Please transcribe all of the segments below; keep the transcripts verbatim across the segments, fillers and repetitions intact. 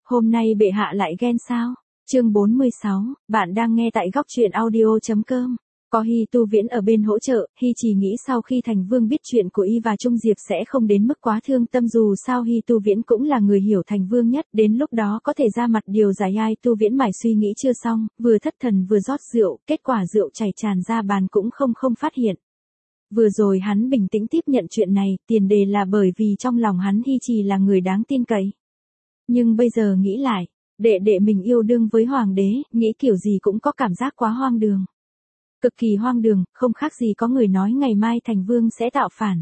Hôm nay bệ hạ lại ghen sao? Chương bốn mươi sáu, bạn đang nghe tại góc truyện audio chấm com. Có Hy Tu Viễn ở bên hỗ trợ, Hy chỉ nghĩ sau khi thành vương biết chuyện của y và Trung Diệp sẽ không đến mức quá thương tâm, dù sao Hy Tu Viễn cũng là người hiểu thành vương nhất, đến lúc đó có thể ra mặt điều giải. Ai Tu Viễn mải suy nghĩ chưa xong, vừa thất thần vừa rót rượu, kết quả rượu chảy tràn ra bàn cũng không không phát hiện. Vừa rồi hắn bình tĩnh tiếp nhận chuyện này, tiền đề là bởi vì trong lòng hắn Hy chỉ là người đáng tin cậy. Nhưng bây giờ nghĩ lại, đệ đệ mình yêu đương với hoàng đế, nghĩ kiểu gì cũng có cảm giác quá hoang đường. Cực kỳ hoang đường, không khác gì có người nói ngày mai thành vương sẽ tạo phản.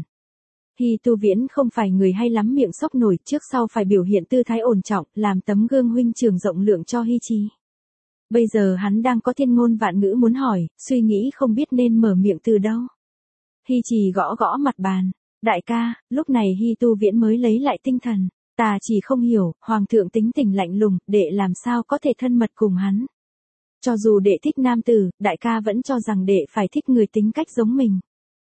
Hy Tu Viễn không phải người hay lắm miệng sốc nổi, trước sau phải biểu hiện tư thái ổn trọng, làm tấm gương huynh trưởng rộng lượng cho Hy Chi. Bây giờ hắn đang có thiên ngôn vạn ngữ muốn hỏi, suy nghĩ không biết nên mở miệng từ đâu. Hy Chi gõ gõ mặt bàn, đại ca, lúc này Hy Tu Viễn mới lấy lại tinh thần. Ta chỉ không hiểu, hoàng thượng tính tình lạnh lùng, đệ làm sao có thể thân mật cùng hắn. Cho dù đệ thích nam tử, đại ca vẫn cho rằng đệ phải thích người tính cách giống mình.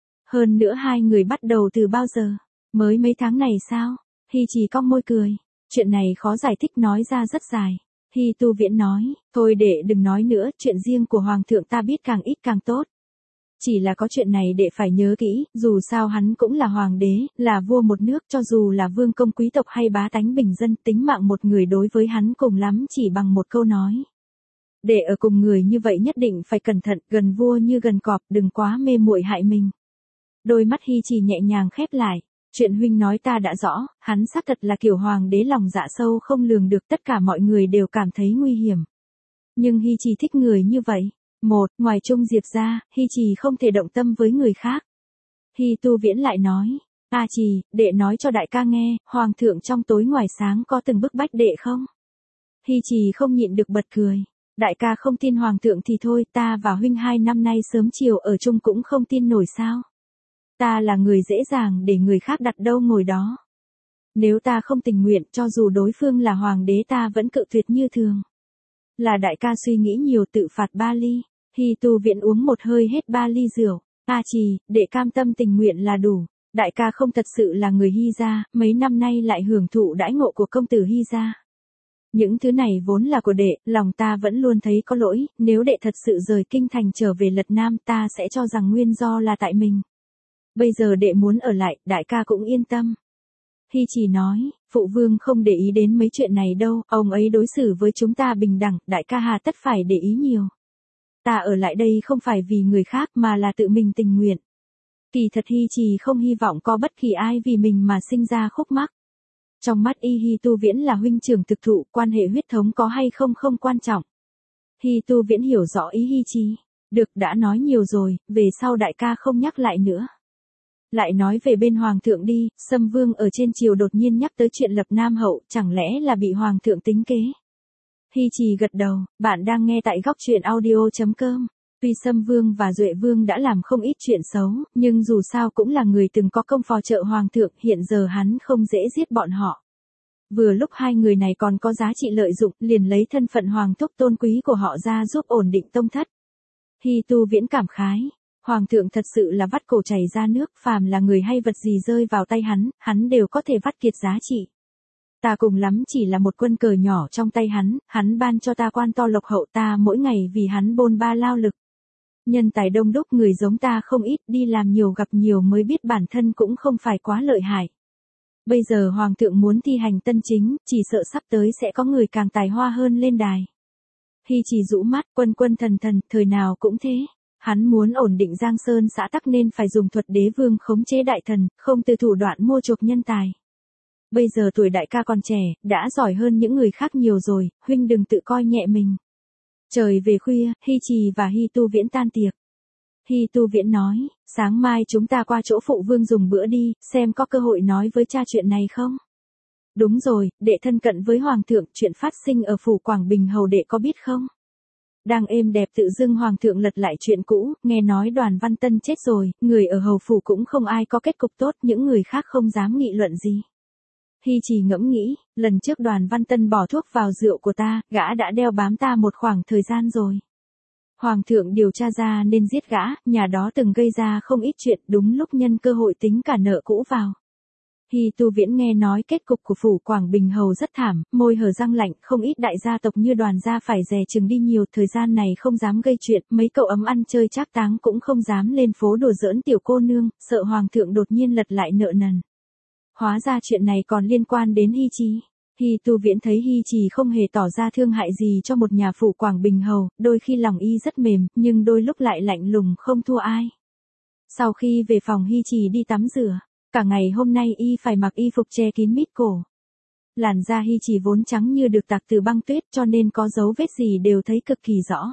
Hơn nữa hai người bắt đầu từ bao giờ? Mới mấy tháng này sao? Hy chỉ cong môi cười. Chuyện này khó giải thích, nói ra rất dài. Hy Tu Viễn nói, thôi đệ đừng nói nữa, chuyện riêng của hoàng thượng ta biết càng ít càng tốt. Chỉ là có chuyện này đệ phải nhớ kỹ, dù sao hắn cũng là hoàng đế, là vua một nước, cho dù là vương công quý tộc hay bá tánh bình dân, tính mạng một người đối với hắn cùng lắm chỉ bằng một câu nói. Để ở cùng người như vậy nhất định phải cẩn thận, gần vua như gần cọp, đừng quá mê muội hại mình. Đôi mắt Hy chỉ nhẹ nhàng khép lại, chuyện huynh nói ta đã rõ, hắn xác thật là kiểu hoàng đế lòng dạ sâu không lường được, tất cả mọi người đều cảm thấy nguy hiểm. Nhưng Hy chỉ thích người như vậy. Một, ngoài Trung Diệp ra, Hy Trì không thể động tâm với người khác. Hy Tu Viễn lại nói, A Trì, đệ nói cho đại ca nghe, hoàng thượng trong tối ngoài sáng có từng bức bách đệ không? Hy Trì không nhịn được bật cười, đại ca không tin hoàng thượng thì thôi, ta và huynh hai năm nay sớm chiều ở chung cũng không tin nổi sao? Ta là người dễ dàng để người khác đặt đâu ngồi đó. Nếu ta không tình nguyện, cho dù đối phương là hoàng đế ta vẫn cự tuyệt như thường. Là đại ca suy nghĩ nhiều, tự phạt ba ly. Hy Tu Viễn uống một hơi hết ba ly rượu. A Trì, đệ cam tâm tình nguyện là đủ. Đại ca không thật sự là người Hy gia, mấy năm nay lại hưởng thụ đãi ngộ của công tử Hy gia. Những thứ này vốn là của đệ, lòng ta vẫn luôn thấy có lỗi, nếu đệ thật sự rời kinh thành trở về Lật Nam ta sẽ cho rằng nguyên do là tại mình. Bây giờ đệ muốn ở lại, đại ca cũng yên tâm. Hy chỉ nói, phụ vương không để ý đến mấy chuyện này đâu, ông ấy đối xử với chúng ta bình đẳng, đại ca hà tất phải để ý nhiều. Ta ở lại đây không phải vì người khác mà là tự mình tình nguyện. Kỳ thật Hy chỉ không hy vọng có bất kỳ ai vì mình mà sinh ra khúc mắc. Trong mắt y Hy Tu Viễn là huynh trưởng thực thụ, quan hệ huyết thống có hay không không quan trọng. Hy Tu Viễn hiểu rõ ý Hy Chi. Được, đã nói nhiều rồi, về sau đại ca không nhắc lại nữa. Lại nói về bên hoàng thượng đi, Sâm Vương ở trên triều đột nhiên nhắc tới chuyện lập Nam hậu, chẳng lẽ là bị hoàng thượng tính kế? Hy Trì gật đầu, bạn đang nghe tại góc truyện audio chấm com. Tuy Sâm Vương và Duệ Vương đã làm không ít chuyện xấu, nhưng dù sao cũng là người từng có công phò trợ hoàng thượng, hiện giờ hắn không dễ giết bọn họ. Vừa lúc hai người này còn có giá trị lợi dụng, liền lấy thân phận hoàng thúc tôn quý của họ ra giúp ổn định tông thất. Hy Tu Viễn cảm khái. Hoàng thượng thật sự là vắt cổ chảy ra nước, phàm là người hay vật gì rơi vào tay hắn, hắn đều có thể vắt kiệt giá trị. Ta cùng lắm chỉ là một quân cờ nhỏ trong tay hắn, hắn ban cho ta quan to lộc hậu, ta mỗi ngày vì hắn bôn ba lao lực. Nhân tài đông đúc, người giống ta không ít, đi làm nhiều gặp nhiều mới biết bản thân cũng không phải quá lợi hại. Bây giờ hoàng thượng muốn thi hành tân chính, chỉ sợ sắp tới sẽ có người càng tài hoa hơn lên đài. Hy chỉ rũ mắt, quân quân thần thần, thời nào cũng thế. Hắn muốn ổn định Giang Sơn xã tắc nên phải dùng thuật đế vương khống chế đại thần, không từ thủ đoạn mua chuộc nhân tài. Bây giờ tuổi đại ca còn trẻ, đã giỏi hơn những người khác nhiều rồi, huynh đừng tự coi nhẹ mình. Trời về khuya, Hy Trì và Hy Tu Viễn tan tiệc. Hy Tu Viễn nói, sáng mai chúng ta qua chỗ phụ vương dùng bữa đi, xem có cơ hội nói với cha chuyện này không? Đúng rồi, đệ thân cận với hoàng thượng, chuyện phát sinh ở phủ Quảng Bình hầu đệ có biết không? Đang êm đẹp tự dưng hoàng thượng lật lại chuyện cũ, nghe nói Đoàn Văn Tân chết rồi, người ở hầu phủ cũng không ai có kết cục tốt, những người khác không dám nghị luận gì. Hy chỉ ngẫm nghĩ, lần trước Đoàn Văn Tân bỏ thuốc vào rượu của ta, gã đã đeo bám ta một khoảng thời gian rồi. Hoàng thượng điều tra ra nên giết gã, nhà đó từng gây ra không ít chuyện, đúng lúc nhân cơ hội tính cả nợ cũ vào. Hy Tu Viễn nghe nói kết cục của phủ Quảng Bình Hầu rất thảm, môi hở răng lạnh, không ít đại gia tộc như Đoàn gia phải dè chừng đi nhiều, thời gian này không dám gây chuyện, mấy cậu ấm ăn chơi trác táng cũng không dám lên phố đùa giỡn tiểu cô nương, sợ hoàng thượng đột nhiên lật lại nợ nần. Hóa ra chuyện này còn liên quan đến Hy Trì. Hy Tu Viễn thấy Hy Trì không hề tỏ ra thương hại gì cho một nhà phủ Quảng Bình Hầu, đôi khi lòng y rất mềm, nhưng đôi lúc lại lạnh lùng không thua ai. Sau khi về phòng Hy Trì đi tắm rửa, cả ngày hôm nay y phải mặc y phục che kín mít cổ. Làn da Hy Trì vốn trắng như được tạc từ băng tuyết cho nên có dấu vết gì đều thấy cực kỳ rõ.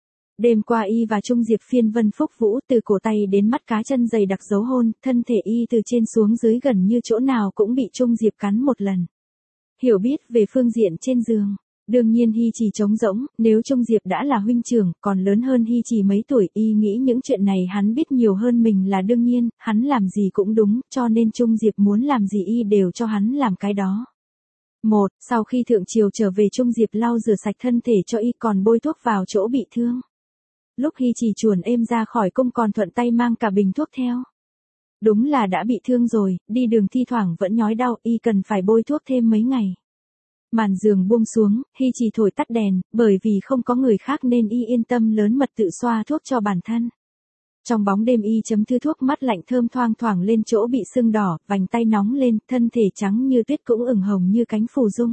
Đêm qua y và Trung Diệp phiên vân phúc vũ, từ cổ tay đến mắt cá chân dày đặc dấu hôn, thân thể y từ trên xuống dưới gần như chỗ nào cũng bị Trung Diệp cắn một lần. Hiểu biết về phương diện trên giường, đương nhiên Hy Trì trống rỗng, nếu Trung Diệp đã là huynh trưởng, còn lớn hơn Hy Trì mấy tuổi, y nghĩ những chuyện này hắn biết nhiều hơn mình là đương nhiên, hắn làm gì cũng đúng, cho nên Trung Diệp muốn làm gì y đều cho hắn làm cái đó. Một, sau khi thượng triều trở về Trung Diệp lau rửa sạch thân thể cho y còn bôi thuốc vào chỗ bị thương. Lúc Hy Trì chuồn êm ra khỏi cung còn thuận tay mang cả bình thuốc theo. Đúng là đã bị thương rồi, đi đường thi thoảng vẫn nhói đau, y cần phải bôi thuốc thêm mấy ngày. Màn giường buông xuống, Hy Trì thổi tắt đèn, bởi vì không có người khác nên y yên tâm lớn mật tự xoa thuốc cho bản thân. Trong bóng đêm y chấm thư thuốc, mắt lạnh thơm thoang thoảng lên chỗ bị sưng đỏ, vành tay nóng lên, thân thể trắng như tuyết cũng ửng hồng như cánh phù dung.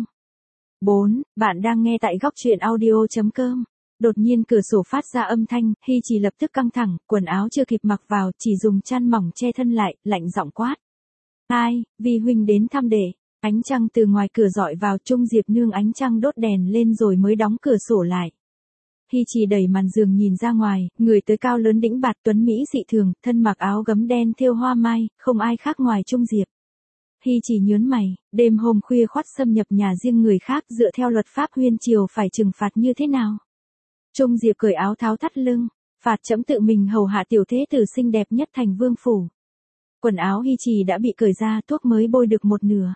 bốn. Bạn đang nghe tại góc truyện audio chấm com. Đột nhiên cửa sổ phát ra âm thanh, Hy Trì lập tức căng thẳng, quần áo chưa kịp mặc vào, chỉ dùng chăn mỏng che thân lại, lạnh giọng quát. Ai, Vi huynh đến thăm đệ. Ánh trăng từ ngoài cửa dọi vào, Trung Diệp nương ánh trăng đốt đèn lên rồi mới đóng cửa sổ lại. Hy Trì đẩy màn giường nhìn ra ngoài, người tới cao lớn đĩnh bạt tuấn mỹ dị thường, thân mặc áo gấm đen thêu hoa mai, không ai khác ngoài Trung Diệp. Hy Trì nhớn mày, đêm hôm khuya khoắt xâm nhập nhà riêng người khác, dựa theo luật pháp huyên triều phải trừng phạt như thế nào? Trung Diệp cởi áo tháo thắt lưng, phạt trẫm tự mình hầu hạ tiểu thế tử xinh đẹp nhất thành vương phủ. Quần áo Hy Trì đã bị cởi ra, thuốc mới bôi được một nửa.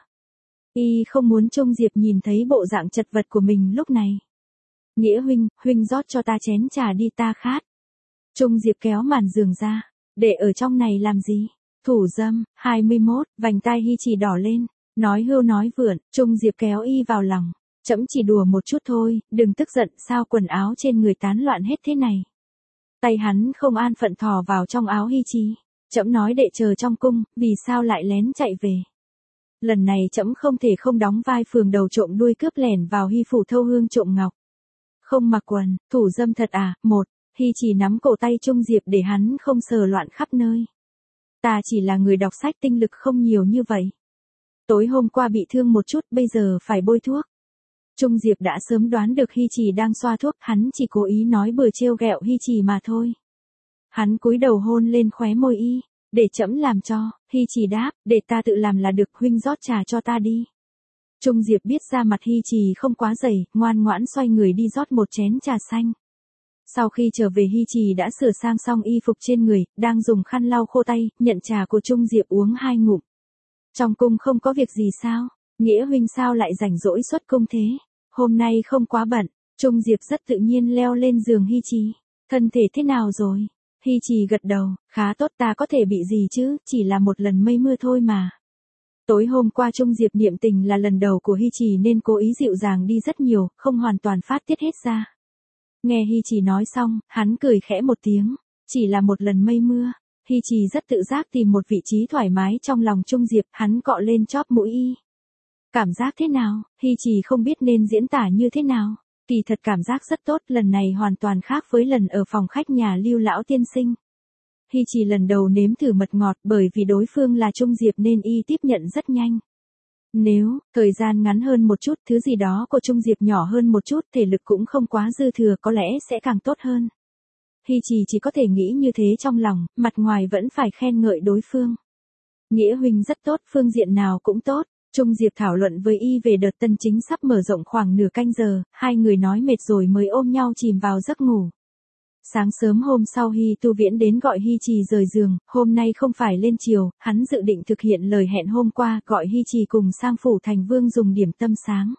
Y không muốn Trung Diệp nhìn thấy bộ dạng chật vật của mình lúc này. Nghĩa huynh, huynh rót cho ta chén trà đi, ta khát. Trung Diệp kéo màn giường ra, để ở trong này làm gì? Thủ dâm. hai mươi mốt, vành tai Hy Trì đỏ lên, nói hưu nói vượn, Trung Diệp kéo y vào lòng. Trẫm chỉ đùa một chút thôi, đừng tức giận, sao quần áo trên người tán loạn hết thế này. Tay hắn không an phận thò vào trong áo Hy Trì. Trẫm nói đệ chờ trong cung, vì sao lại lén chạy về? Lần này trẫm không thể không đóng vai phường đầu trộm đuôi cướp lẻn vào Hy phủ thâu hương trộm ngọc. Không mặc quần, thủ dâm thật à? Một, Hy Trì nắm cổ tay Trung Diệp để hắn không sờ loạn khắp nơi. Ta chỉ là người đọc sách, tinh lực không nhiều như vậy. Tối hôm qua bị thương một chút, bây giờ phải bôi thuốc. Trung Diệp đã sớm đoán được Hy Trì đang xoa thuốc, hắn chỉ cố ý nói bừa trêu ghẹo Hy Trì mà thôi. Hắn cúi đầu hôn lên khóe môi y, để trẫm làm cho. Hy Trì đáp, để ta tự làm là được, huynh rót trà cho ta đi. Trung Diệp biết ra mặt Hy Trì không quá dày, ngoan ngoãn xoay người đi rót một chén trà xanh. Sau khi trở về Hy Trì đã sửa sang xong y phục trên người, đang dùng khăn lau khô tay, nhận trà của Trung Diệp uống hai ngụm. Trong cung không có việc gì sao? Nghĩa huynh sao lại rảnh rỗi xuất cung thế? Hôm nay không quá bận. Trung Diệp rất tự nhiên leo lên giường Hy Trì. Thân thể thế nào rồi? Hy Trì gật đầu, khá tốt, ta có thể bị gì chứ, chỉ là một lần mây mưa thôi mà. Tối hôm qua Trung Diệp niệm tình là lần đầu của Hy Trì nên cố ý dịu dàng đi rất nhiều, không hoàn toàn phát tiết hết ra. Nghe Hy Trì nói xong, hắn cười khẽ một tiếng, chỉ là một lần mây mưa. Hy Trì rất tự giác tìm một vị trí thoải mái trong lòng Trung Diệp, hắn cọ lên chóp mũi y. Cảm giác thế nào? Hy Trì không biết nên diễn tả như thế nào. Kỳ thật cảm giác rất tốt, lần này hoàn toàn khác với lần ở phòng khách nhà Lưu lão tiên sinh. Hy Trì lần đầu nếm thử mật ngọt, bởi vì đối phương là Trung Diệp nên y tiếp nhận rất nhanh. Nếu thời gian ngắn hơn một chút, thứ gì đó của Trung Diệp nhỏ hơn một chút, thể lực cũng không quá dư thừa, có lẽ sẽ càng tốt hơn. Hy Trì chỉ có thể nghĩ như thế trong lòng, mặt ngoài vẫn phải khen ngợi đối phương. Nghĩa huynh rất tốt, phương diện nào cũng tốt. Trung Diệp thảo luận với y về đợt tân chính sắp mở rộng khoảng nửa canh giờ, hai người nói mệt rồi mới ôm nhau chìm vào giấc ngủ. Sáng sớm hôm sau Hy Tu Viễn đến gọi Hy Trì rời giường, hôm nay không phải lên chiều, hắn dự định thực hiện lời hẹn hôm qua, gọi Hy Trì cùng sang phủ thành vương dùng điểm tâm sáng.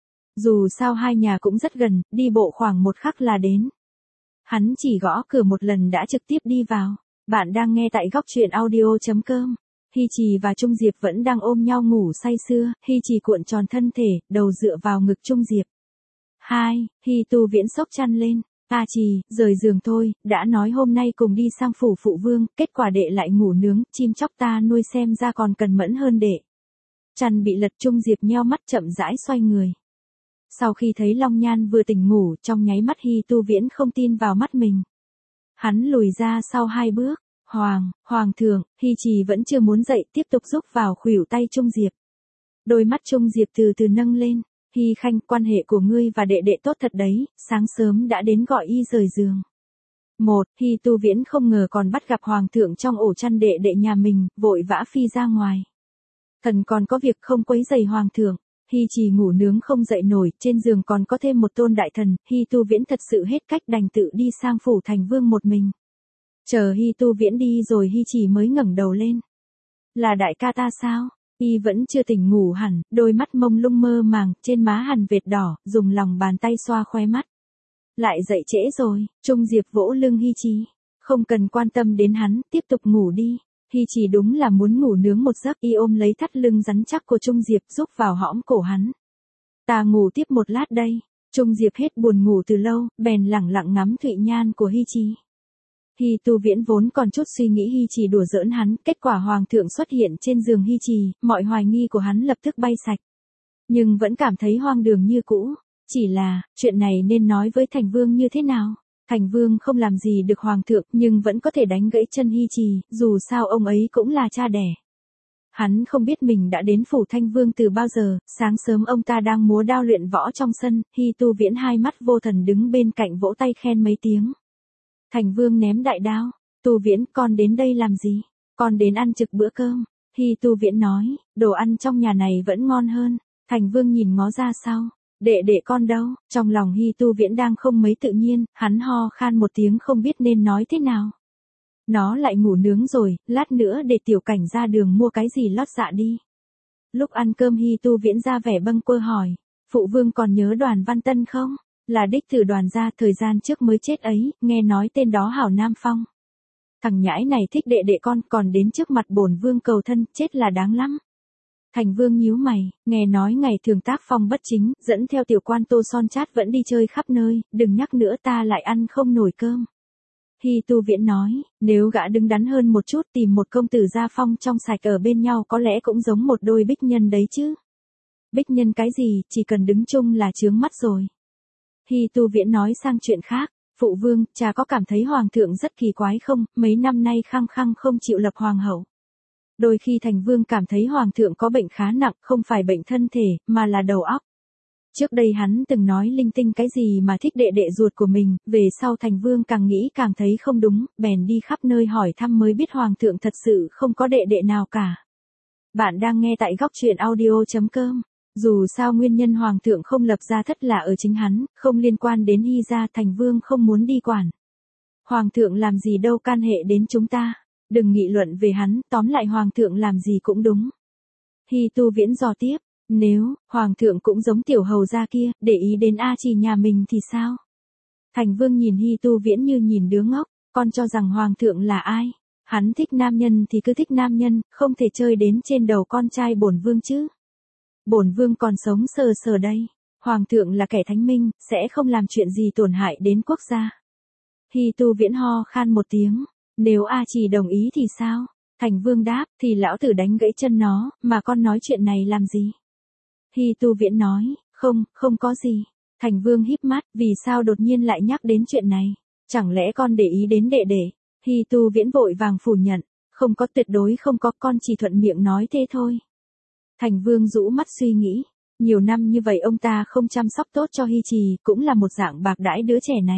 Dù sao hai nhà cũng rất gần, đi bộ khoảng một khắc là đến. Hắn chỉ gõ cửa một lần đã trực tiếp đi vào. Bạn đang nghe tại góc truyện audio chấm com. Hy Trì và Trung Diệp vẫn đang ôm nhau ngủ say sưa, Hy Trì cuộn tròn thân thể, đầu dựa vào ngực Trung Diệp. Hai, Hy Tu Viễn xốc chăn lên. A Trì, rời giường thôi, đã nói hôm nay cùng đi sang phủ phụ vương, kết quả đệ lại ngủ nướng, chim chóc ta nuôi xem ra còn cần mẫn hơn đệ. Chăn bị lật, Trung Diệp nheo mắt chậm rãi xoay người. Sau khi thấy Long Nhan vừa tỉnh ngủ, trong nháy mắt Hy Tu Viễn không tin vào mắt mình. Hắn lùi ra sau hai bước. Hoàng, Hoàng thượng, Hy Trì vẫn chưa muốn dậy, tiếp tục rúc vào khuỷu tay Trung Diệp. Đôi mắt Trung Diệp từ từ nâng lên. Hy Khanh, quan hệ của ngươi và đệ đệ tốt thật đấy, sáng sớm đã đến gọi y rời giường. Một, Hy Tu Viễn không ngờ còn bắt gặp Hoàng thượng trong ổ chăn đệ đệ nhà mình, vội vã phi ra ngoài. Thần còn có việc không quấy rầy Hoàng thượng. Hy Trì ngủ nướng không dậy nổi, trên giường còn có thêm một tôn đại thần, Hy Tu Viễn thật sự hết cách đành tự đi sang phủ thành vương một mình. Chờ Hy Tu Viễn đi rồi Hy Trì mới ngẩng đầu lên. Là đại ca ta sao? Y vẫn chưa tỉnh ngủ hẳn, đôi mắt mông lung mơ màng, trên má hằn vệt đỏ, dùng lòng bàn tay xoa khóe mắt. Lại dậy trễ rồi, Trung Diệp vỗ lưng Hy Trì. Không cần quan tâm đến hắn, tiếp tục ngủ đi. Hy Trì đúng là muốn ngủ nướng một giấc, y ôm lấy thắt lưng rắn chắc của Trung Diệp rúc vào hõm cổ hắn. Ta ngủ tiếp một lát đây. Trung Diệp hết buồn ngủ từ lâu, bèn lẳng lặng ngắm thụy nhan của Hy Trì. Hy Tu Viễn vốn còn chút suy nghĩ Hy Trì đùa giỡn hắn, kết quả Hoàng thượng xuất hiện trên giường Hy Trì, mọi hoài nghi của hắn lập tức bay sạch. Nhưng vẫn cảm thấy hoang đường như cũ, chỉ là, chuyện này nên nói với Thành Vương như thế nào? Thành Vương không làm gì được Hoàng thượng, nhưng vẫn có thể đánh gãy chân Hy Trì, dù sao ông ấy cũng là cha đẻ. Hắn không biết mình đã đến phủ Thanh Vương từ bao giờ, sáng sớm ông ta đang múa đao luyện võ trong sân, Hy Tu Viễn hai mắt vô thần đứng bên cạnh vỗ tay khen mấy tiếng. Thành Vương ném đại đao, Tu Viễn, con đến đây làm gì? Con đến ăn trực bữa cơm. Hy Tu Viễn nói, đồ ăn trong nhà này vẫn ngon hơn. Thành Vương nhìn ngó ra sau, đệ đệ con đâu? Trong lòng Hy Tu Viễn đang không mấy tự nhiên, hắn ho khan một tiếng không biết nên nói thế nào. Nó lại ngủ nướng rồi, lát nữa để tiểu cảnh ra đường mua cái gì lót dạ đi. Lúc ăn cơm Hy Tu Viễn ra vẻ bâng quơ hỏi, phụ vương còn nhớ Đoàn Văn Tân không? Là đích từ Đoàn gia, thời gian trước mới chết ấy, nghe nói tên đó hảo Nam Phong. Thằng nhãi này thích đệ đệ con, còn đến trước mặt bổn vương cầu thân, chết là đáng lắm. Thành Vương nhíu mày, nghe nói ngày thường tác phong bất chính, dẫn theo tiểu quan Tô Son Chát vẫn đi chơi khắp nơi, đừng nhắc nữa ta lại ăn không nổi cơm. Hy Tu Viễn nói, nếu gã đứng đắn hơn một chút tìm một công tử gia phong trong sạch ở bên nhau có lẽ cũng giống một đôi bích nhân đấy chứ. Bích nhân cái gì, chỉ cần đứng chung là chướng mắt rồi. Hy Tu Viễn nói sang chuyện khác, phụ vương, cha có cảm thấy hoàng thượng rất kỳ quái không, mấy năm nay khăng khăng không chịu lập hoàng hậu. Đôi khi Thành Vương cảm thấy hoàng thượng có bệnh khá nặng, không phải bệnh thân thể, mà là đầu óc. Trước đây hắn từng nói linh tinh cái gì mà thích đệ đệ ruột của mình, về sau Thành Vương càng nghĩ càng thấy không đúng, bèn đi khắp nơi hỏi thăm mới biết hoàng thượng thật sự không có đệ đệ nào cả. Bạn đang nghe tại góc truyện audio chấm com. Dù sao nguyên nhân hoàng thượng không lập gia thất là ở chính hắn, không liên quan đến Hy gia, Thành Vương không muốn đi quản. Hoàng thượng làm gì đâu can hệ đến chúng ta, đừng nghị luận về hắn, tóm lại hoàng thượng làm gì cũng đúng. Hy Tu Viễn dò tiếp, nếu, hoàng thượng cũng giống tiểu hầu gia kia, để ý đến A Trì nhà mình thì sao? Thành Vương nhìn Hy Tu Viễn như nhìn đứa ngốc, con cho rằng hoàng thượng là ai? Hắn thích nam nhân thì cứ thích nam nhân, không thể chơi đến trên đầu con trai bổn vương chứ. Bổn vương còn sống sờ sờ đây, hoàng thượng là kẻ thánh minh, sẽ không làm chuyện gì tổn hại đến quốc gia. Hy Tu Viễn ho khan một tiếng, nếu A Trì đồng ý thì sao? Thành Vương đáp, thì lão tử đánh gãy chân nó, mà con nói chuyện này làm gì? Hy Tu Viễn nói, không, không có gì. Thành Vương híp mắt, vì sao đột nhiên lại nhắc đến chuyện này? Chẳng lẽ con để ý đến đệ đệ? Hy Tu Viễn vội vàng phủ nhận, không có, tuyệt đối không có, con chỉ thuận miệng nói thế thôi. Thành Vương rũ mắt suy nghĩ, nhiều năm như vậy ông ta không chăm sóc tốt cho Hy Trì, cũng là một dạng bạc đãi đứa trẻ này.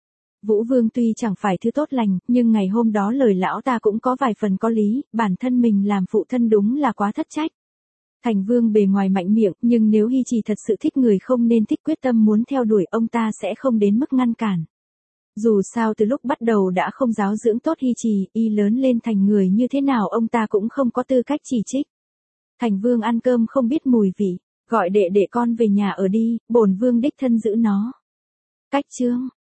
Vũ Vương tuy chẳng phải thứ tốt lành, nhưng ngày hôm đó lời lão ta cũng có vài phần có lý, bản thân mình làm phụ thân đúng là quá thất trách. Thành Vương bề ngoài mạnh miệng, nhưng nếu Hy Trì thật sự thích người không nên thích, quyết tâm muốn theo đuổi, ông ta sẽ không đến mức ngăn cản. Dù sao từ lúc bắt đầu đã không giáo dưỡng tốt Hy Trì, y lớn lên thành người như thế nào ông ta cũng không có tư cách chỉ trích. Thành Vương ăn cơm không biết mùi vị, gọi đệ đệ con về nhà ở đi, bổn vương đích thân giữ nó. Cách chương